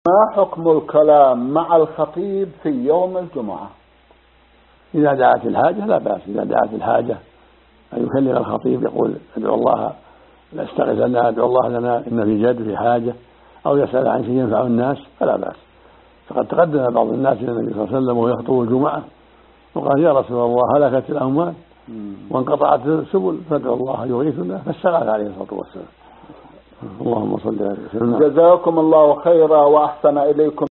ما حكم الكلام مع الخطيب في يوم الجمعة؟ إذا دعت الحاجة لا بأس. إذا دعت الحاجة أن يكلم الخطيب يقول ادعو الله نستغيث لنا، ادعو الله لنا إن في جد في حاجة، أو يسأل عن شيء ينفع الناس فلا بأس. فقد تقدم بعض الناس إلى النبي صلى الله عليه وسلم وهو يخطب الجمعة وقال يا رسول الله هلكت الأموال وانقطعت السبل فادعو الله يغيثنا، فاستغاث عليه الصلاة والسلام. اللهم صل على سيدنا. جزاكم الله خيرا وأحسن إليكم.